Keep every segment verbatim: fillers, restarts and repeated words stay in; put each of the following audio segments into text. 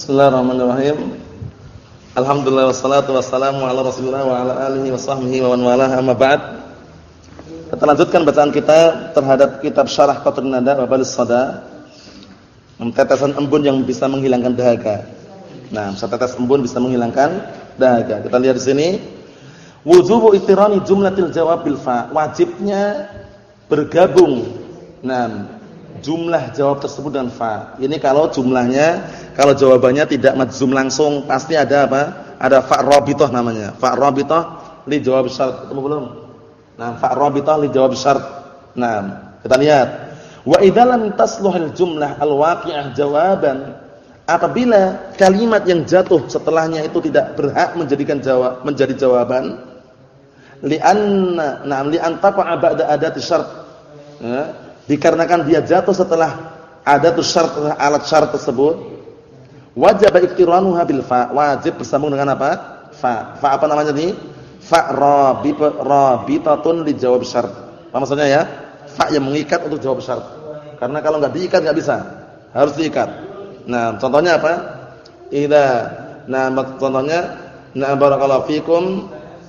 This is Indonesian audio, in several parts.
Bismillahirrahmanirrahim. Alhamdulillah wassalatu wassalamu ala Rasulillah wa ala alihi wa sahbihi wa man walah, amma ba'd. Kita lanjutkan bacaan kita terhadap kitab Syarah Qatrun Nada wa Balis Sada. Tetesan embun yang bisa menghilangkan dahaga. Nah, setetes embun bisa menghilangkan dahaga. Kita lihat di sini. Wujubu ittirani jumlatil jawab bil fa. Wajibnya bergabung. Nah, jumlah jawab tersebut dengan fa. Ini kalau jumlahnya, kalau jawabannya tidak majzum langsung, pasti ada apa? Ada fa rabithah namanya. Fa rabithah li jawab syart. Ketemu belum? Nah, fa rabithah li jawab syart. Nah, kita lihat. Wa idza lam tasluhil jumlah al-waqi'ah jawaban, apabila kalimat yang jatuh setelahnya itu tidak berhak menjadikan jawab menjadi jawaban, li'anna na'am li'antaqa ba'da adati syart. Ya. Dikarenakan dia jatuh setelah adatus syart, alat syarat tersebut, wajib iqtiranuha bil fa, wajib bersambung dengan apa? Fa. Fa apa namanya ini? Fa rabitatun li jawab syart. Apa maksudnya ya? Fa yang mengikat untuk jawab syart. Karena kalau enggak diikat enggak bisa. Harus diikat. Nah, contohnya apa? Idza nah contohnya na barakallahu fikum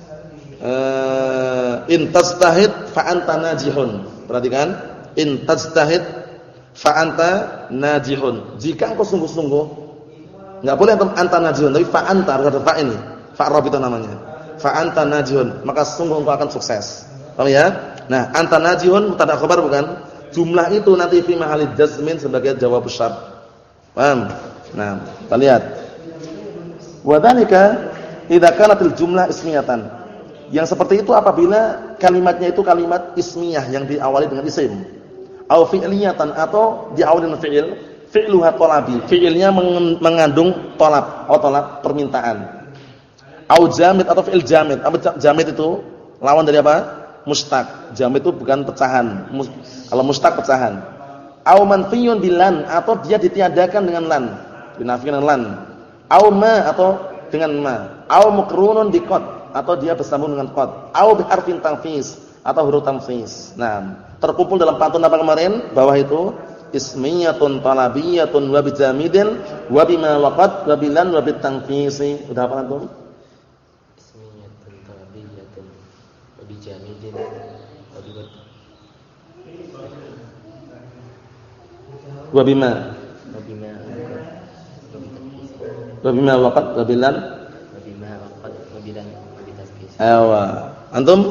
uh, in tastahid fa anta najihun. Perhatikan. In tajtahid fa anta najihun. Jika engkau sungguh-sungguh, enggak boleh anta najihun, tapi fa anta harus ada fa ini. Fa rabithah namanya. Fa anta najihun, maka sungguh engkau akan sukses. Paham ya? Nah, anta najihun mubtada khabar bukan? Jumlah itu nanti fi mahallil jazmin sebagai jawab syart. Paham? Nah, kita lihat. Wa dzalika idza kanatil jumlah ismiyatan. Yang seperti itu apabila kalimatnya itu kalimat ismiyah yang diawali dengan isim. Au fi'liyatan atau diawali dengan fi'il, fi'luha talabi, fi'ilnya mengandung talab, atau talab permintaan. Au jamid atau fi'il jamid. Apa jamid itu? Lawan dari apa? Mustaq. Jamid itu bukan pecahan. Kalau mustaq pecahan. Au manfiyun bilan atau dia ditiadakan dengan lan, dinafikan dengan lan. Au ma atau dengan ma. Au muqrunun bi qad atau dia bersambung dengan qad. Au bi harfin tanfis atau huruf tanfis. Nah, terkumpul dalam pantun apa kemarin? Bawah itu ismiyatun talabiyatun wa bijamidin wa bima waqad wa bilan wa bitanfisi. Udah apa antum? Ismiyatun talabiyatun wa bijamidin wa bilan wa bima wa bima wa bima waqad wa bilan wa bima waqad wa bilan wa bitanfisi. Awa. Antum?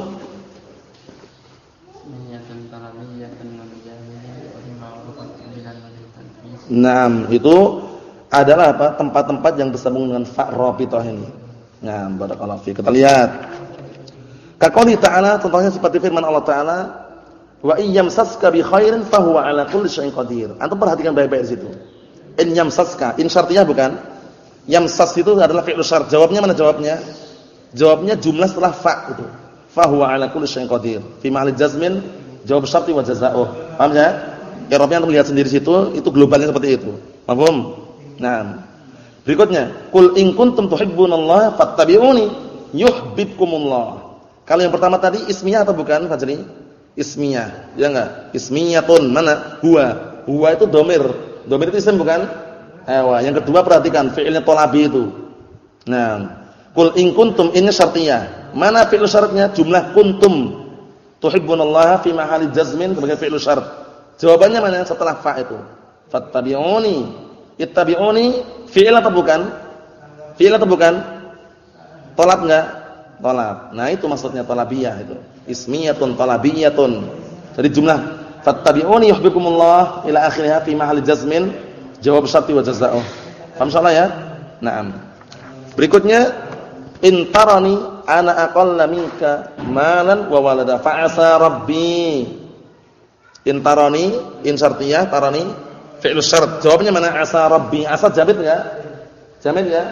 Naam, itu adalah apa? Tempat-tempat yang bersambung dengan fa rabithah ini. Nah, barakallahu fi. Kita lihat. Kaqouli ta'ala, contohnya seperti firman Allah Ta'ala, wa iyyamsaska bi khairin fa huwa 'ala kulli syai'in qadir. Antum perhatikan baik-baik di situ. In yamsaska, in syartiyah bukan? Yamsas itu adalah fi'il syart. Jawabnya mana jawabnya? Jawabnya jumlah setelah fa itu. Fa huwa 'ala kulli syai'in qadir. Fi mahallil jazmin jawab syarti wa jazaa'uh. Paham ya? I'rabnya antum lihat sendiri situ, itu globalnya seperti itu. Paham? Nah. Berikutnya, qul in kuntum tuhibbunallaha fattabi'uni yuhibbukumullah. Kalau yang pertama tadi ismiyah atau bukan, Fajri? Ismiyah. Ya enggak? Ismiyatun mana? Huwa. Huwa itu dhamir. Dhamir itu isim bukan? Ewa. Yang kedua perhatikan fi'ilnya thalabi itu. Nah, qul in kuntum ini syartiyah. Mana fi'il syaratnya? Jumlah kuntum. Tuhibbunallaha fi mahalli jazmin sebagai fi'il syarat. Jawabannya mana setelah fa itu? Fattabi'uni. Ittabi'uni fi'il atau bukan? Fi'il atau bukan? Tolab enggak? Tolab. Nah, itu maksudnya talabiyah itu. Ismiyatun talabiyatun. Jadi jumlah fattabi'uni yuhibbukumullah ila akhirnya fi mahalli jazmin jawab syarti wa jazaa'uh. Paham insyaallah ya? Naam. Berikutnya in tarani ana aqalla minka malan wa walada fa asa rabbi. In tarani, in syartiyah, tarani fi'il syart. Jawabnya mana? Asa rabbi. Asa jamid enggak? Jamid enggak?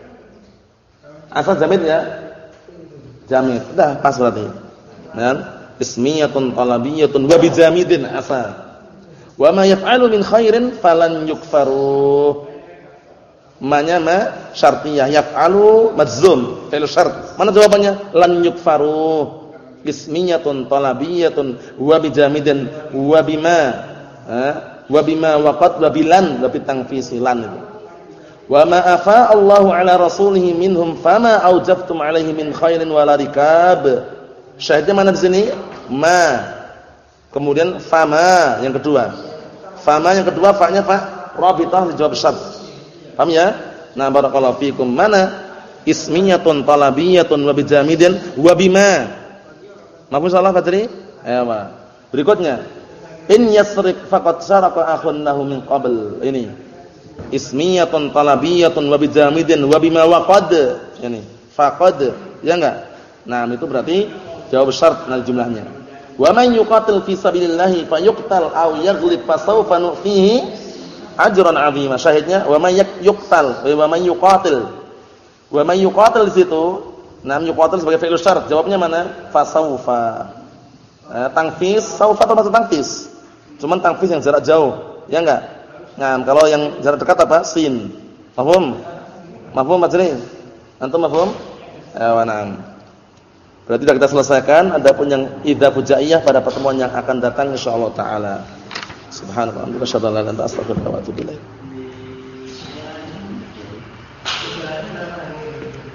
Asa jamid enggak? Jamid. Sudah pas berarti. Nah, ismiyatun talabiyatun wa bijamidin asa. Wa ma yaf'alu min khairin falan yukfaru. Ma-nya ma syartiyah, yaf'alu majzum, fi'il syart. Mana jawabannya? Lan yukfaru. Ismiyatun talabiyatun wa bijamidin wa bima wa bima waqad wa bilan wa bitangfisilan itu. Wa ma afa Allahu ala rasulihi minhum fama aujaftum alaihi min khairin wala rikab. Syahidnya mana di sini? Ma. Kemudian fama yang kedua. Fama yang kedua fa-nya fa rabithah li jawab syart. Paham ya? Nah, barakallahu fikum. Mana? Ismiyatun talabiyatun wa bijamidin wa bima. Mafhum salah Fadri? Ayo, Pak. Berikutnya. In yasrik faqad syaraka akhun lahu min qabl. Ini. Ismiyatun talabiyatun wa bijamidin wa bima waqad. Ini. Faqad. Ya enggak? Nah, itu berarti jawab syarat nal jumlahnya. Wa man yuqatil fi sabilillahi fayuqtal aw yaghlib fasawfa nu'tihi ajran 'azima. Syahidnya wa man yuqtal wa man yuqatil. Wa man yuqatil di situ, nah yuqatil sebagai fi'il syarat. Jawabnya mana? Fasawfa. Eh, tangfis, saufa atau maksud tangfis? Cuman tangfis yang jarak jauh, ya enggak? Nah, kalau yang jarak dekat apa? Sin. Mafhum? Mafhum Majri? Antum mafhum? Ya, na'am. Berarti sudah kita selesaikan. Adapun yang idza fujaiyah pada pertemuan yang akan datang insyaallah taala. Subhanallah wa bihamdihi asyhadu an la ilaha illa anta astaghfiruka wa atubu ilaik.